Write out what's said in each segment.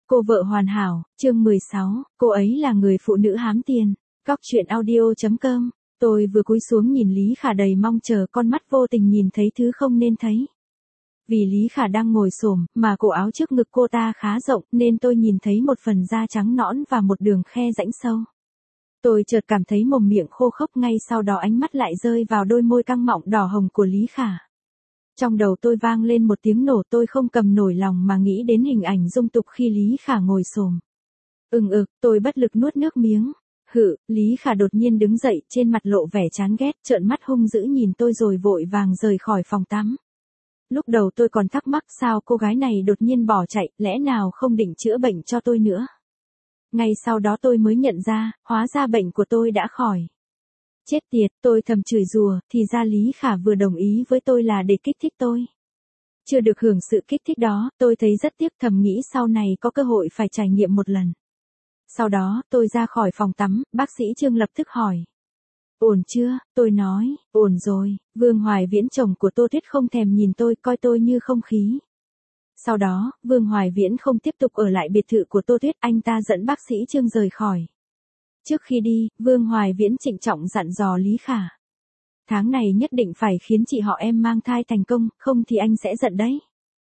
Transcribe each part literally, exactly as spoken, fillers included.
Cô vợ hoàn hảo, chương mười sáu, cô ấy là người phụ nữ hám tiền. Góc chuyện audio.com. Tôi vừa cúi xuống nhìn Lý Khả đầy mong chờ, con mắt vô tình nhìn thấy thứ không nên thấy. Vì Lý Khả đang ngồi xổm, mà cổ áo trước ngực cô ta khá rộng, nên tôi nhìn thấy một phần da trắng nõn và một đường khe rãnh sâu. Tôi chợt cảm thấy mồm miệng khô khốc, ngay sau đó ánh mắt lại rơi vào đôi môi căng mọng đỏ hồng của Lý Khả. Trong đầu tôi vang lên một tiếng nổ, tôi không cầm nổi lòng mà nghĩ đến hình ảnh dung tục khi Lý Khả ngồi xổm. Ừng ực, tôi bất lực nuốt nước miếng. Hự, Lý Khả đột nhiên đứng dậy, trên mặt lộ vẻ chán ghét, trợn mắt hung dữ nhìn tôi rồi vội vàng rời khỏi phòng tắm. Lúc đầu tôi còn thắc mắc sao cô gái này đột nhiên bỏ chạy, lẽ nào không định chữa bệnh cho tôi nữa. Ngay sau đó tôi mới nhận ra, hóa ra bệnh của tôi đã khỏi. Chết tiệt, tôi thầm chửi rủa, thì ra Lý Khả vừa đồng ý với tôi là để kích thích tôi. Chưa được hưởng sự kích thích đó, tôi thấy rất tiếc, thầm nghĩ sau này có cơ hội phải trải nghiệm một lần. Sau đó, tôi ra khỏi phòng tắm, bác sĩ Trương lập tức hỏi. Ổn chưa? Tôi nói, ổn rồi. Vương Hoài Viễn, chồng của Tô Tuyết, không thèm nhìn tôi, coi tôi như không khí. Sau đó, Vương Hoài Viễn không tiếp tục ở lại biệt thự của Tô Tuyết, anh ta dẫn bác sĩ Trương rời khỏi. Trước khi đi, Vương Hoài Viễn trịnh trọng dặn dò Lý Khả. Tháng này nhất định phải khiến chị họ em mang thai thành công, không thì anh sẽ giận đấy.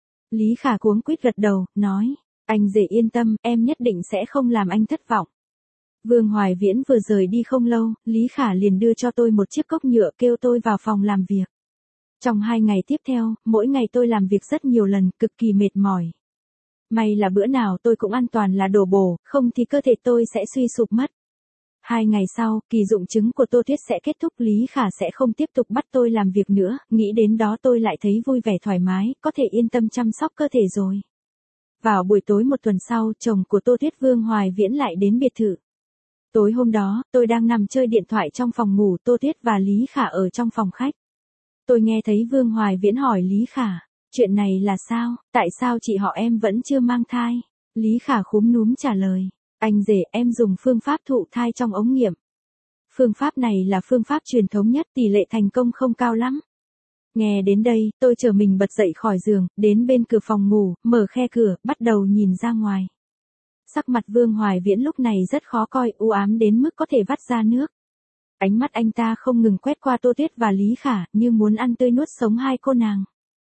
Lý Khả cuống quýt gật đầu, nói, anh dễ yên tâm, em nhất định sẽ không làm anh thất vọng. Vương Hoài Viễn vừa rời đi không lâu, Lý Khả liền đưa cho tôi một chiếc cốc nhựa, kêu tôi vào phòng làm việc. Trong hai ngày tiếp theo, mỗi ngày tôi làm việc rất nhiều lần, cực kỳ mệt mỏi. May là bữa nào tôi cũng ăn toàn là đồ bổ, không thì cơ thể tôi sẽ suy sụp mất. Hai ngày sau, kỳ dụng trứng của Tô Tuyết sẽ kết thúc, Lý Khả sẽ không tiếp tục bắt tôi làm việc nữa, nghĩ đến đó tôi lại thấy vui vẻ thoải mái, có thể yên tâm chăm sóc cơ thể rồi. Vào buổi tối một tuần sau, chồng của Tô Tuyết, Vương Hoài Viễn, lại đến biệt thự. Tối hôm đó, tôi đang nằm chơi điện thoại trong phòng ngủ, Tô Tuyết và Lý Khả ở trong phòng khách. Tôi nghe thấy Vương Hoài Viễn hỏi Lý Khả, chuyện này là sao, tại sao chị họ em vẫn chưa mang thai? Lý Khả khúm núm trả lời, anh rể, em dùng phương pháp thụ thai trong ống nghiệm. Phương pháp này là phương pháp truyền thống nhất, tỷ lệ thành công không cao lắm. Nghe đến đây, tôi trở mình bật dậy khỏi giường, đến bên cửa phòng ngủ, mở khe cửa, bắt đầu nhìn ra ngoài. Sắc mặt Vương Hoài Viễn lúc này rất khó coi, u ám đến mức có thể vắt ra nước. Ánh mắt anh ta không ngừng quét qua Tô Tuyết và Lý Khả, như muốn ăn tươi nuốt sống hai cô nàng.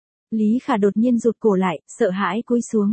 Lý Khả đột nhiên rụt cổ lại, sợ hãi cúi xuống.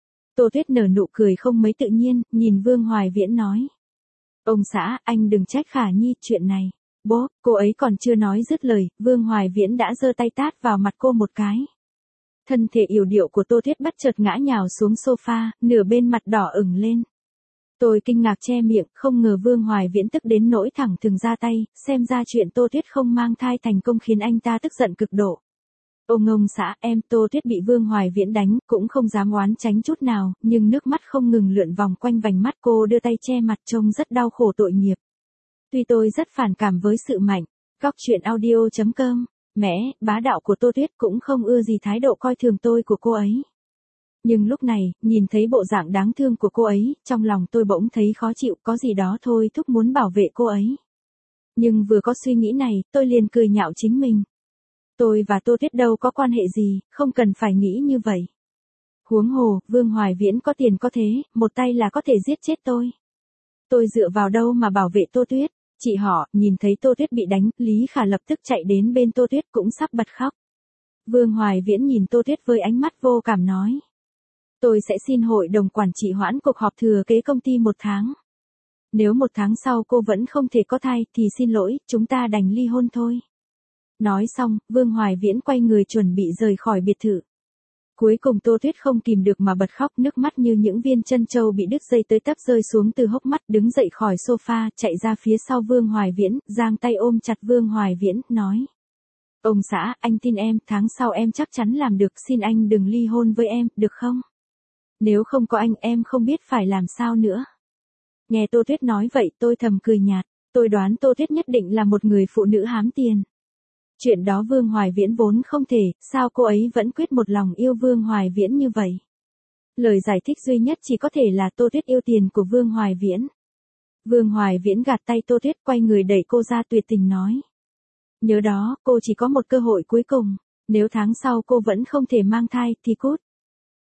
Tô Tuyết nở nụ cười không mấy tự nhiên, nhìn Vương Hoài Viễn nói. Ông xã, anh đừng trách Khả Nhi, chuyện này. Bố, cô ấy còn chưa nói dứt lời, Vương Hoài Viễn đã giơ tay tát vào mặt cô một cái. Thân thể yểu điệu của Tô Tuyết bất chợt ngã nhào xuống sofa, nửa bên mặt đỏ ửng lên. Tôi kinh ngạc che miệng, không ngờ Vương Hoài Viễn tức đến nỗi thẳng thừng ra tay, xem ra chuyện Tô Tuyết không mang thai thành công khiến anh ta tức giận cực độ. Ông ông xã, em, Tô Tuyết bị Vương Hoài Viễn đánh, cũng không dám oán tránh chút nào, nhưng nước mắt không ngừng lượn vòng quanh vành mắt, cô đưa tay che mặt trông rất đau khổ tội nghiệp. Tuy tôi rất phản cảm với sự mạnh, góc chuyện audio.com, mẽ, bá đạo của Tô Tuyết, cũng không ưa gì thái độ coi thường tôi của cô ấy. Nhưng lúc này, nhìn thấy bộ dạng đáng thương của cô ấy, trong lòng tôi bỗng thấy khó chịu, có gì đó thôi thúc muốn bảo vệ cô ấy. Nhưng vừa có suy nghĩ này, tôi liền cười nhạo chính mình. Tôi và Tô Tuyết đâu có quan hệ gì, không cần phải nghĩ như vậy. Huống hồ, Vương Hoài Viễn có tiền có thế, một tay là có thể giết chết tôi. Tôi dựa vào đâu mà bảo vệ Tô Tuyết? Chị họ, nhìn thấy Tô Tuyết bị đánh, Lý Khả lập tức chạy đến bên Tô Tuyết cũng sắp bật khóc. Vương Hoài Viễn nhìn Tô Tuyết với ánh mắt vô cảm nói. Tôi sẽ xin hội đồng quản trị hoãn cuộc họp thừa kế công ty một tháng. Nếu một tháng sau cô vẫn không thể có thai, thì xin lỗi, chúng ta đành ly hôn thôi. Nói xong, Vương Hoài Viễn quay người chuẩn bị rời khỏi biệt thự. Cuối cùng Tô Tuyết không kìm được mà bật khóc, nước mắt như những viên chân châu bị đứt dây tới tấp rơi xuống từ hốc mắt, đứng dậy khỏi sofa, chạy ra phía sau Vương Hoài Viễn, giang tay ôm chặt Vương Hoài Viễn, nói. Ông xã, anh tin em, tháng sau em chắc chắn làm được, xin anh đừng ly hôn với em, được không? Nếu không có anh, em không biết phải làm sao nữa. Nghe Tô Tuyết nói vậy, tôi thầm cười nhạt, tôi đoán Tô Tuyết nhất định là một người phụ nữ hám tiền. Chuyện đó Vương Hoài Viễn vốn không thể, sao cô ấy vẫn quyết một lòng yêu Vương Hoài Viễn như vậy? Lời giải thích duy nhất chỉ có thể là Tô Tuyết yêu tiền của Vương Hoài Viễn. Vương Hoài Viễn gạt tay Tô Tuyết, quay người đẩy cô ra, tuyệt tình nói. Nhớ đó, cô chỉ có một cơ hội cuối cùng, nếu tháng sau cô vẫn không thể mang thai, thì cút.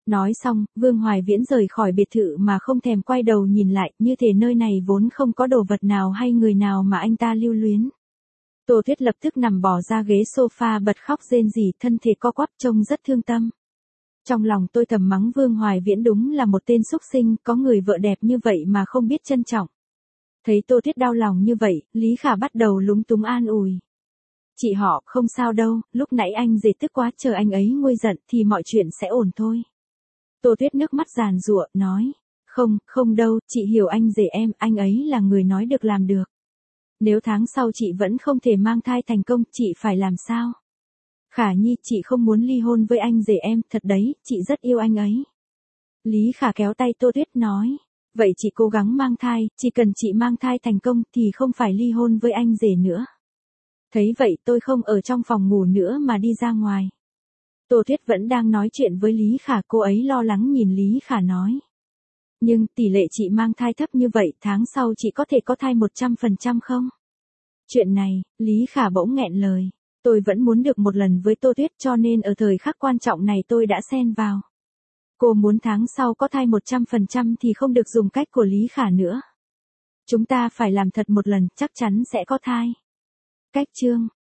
Nói xong, Vương Hoài Viễn rời khỏi biệt thự mà không thèm quay đầu nhìn lại, như thể nơi này vốn không có đồ vật nào hay người nào mà anh ta lưu luyến. Tô Tuyết lập tức nằm bò ra ghế sofa bật khóc rên rỉ, thân thể co quắp trông rất thương tâm. Trong lòng tôi thầm mắng Vương Hoài Viễn đúng là một tên súc sinh, có người vợ đẹp như vậy mà không biết trân trọng. Thấy Tô Tuyết đau lòng như vậy, Lý Khả bắt đầu lúng túng an ủi. Chị họ, không sao đâu, lúc nãy anh dề tức quá, chờ anh ấy nguôi giận thì mọi chuyện sẽ ổn thôi. Tô Tuyết nước mắt giàn giụa, nói. Không, không đâu, chị hiểu anh rể em, anh ấy là người nói được làm được. Nếu tháng sau chị vẫn không thể mang thai thành công, chị phải làm sao? Khả Nhi, chị không muốn ly hôn với anh rể em, thật đấy, chị rất yêu anh ấy. Lý Khả kéo tay Tô Tuyết nói. Vậy chị cố gắng mang thai, chỉ cần chị mang thai thành công thì không phải ly hôn với anh rể nữa. Thấy vậy tôi không ở trong phòng ngủ nữa mà đi ra ngoài. Tô Tuyết vẫn đang nói chuyện với Lý Khả, cô ấy lo lắng nhìn Lý Khả nói. Nhưng tỷ lệ chị mang thai thấp như vậy, tháng sau chị có thể có thai một trăm phần trăm không? Chuyện này, Lý Khả bỗng nghẹn lời. Tôi vẫn muốn được một lần với Tô Tuyết, cho nên ở thời khắc quan trọng này tôi đã xen vào. Cô muốn tháng sau có thai một trăm phần trăm thì không được dùng cách của Lý Khả nữa. Chúng ta phải làm thật một lần, chắc chắn sẽ có thai. Cách chương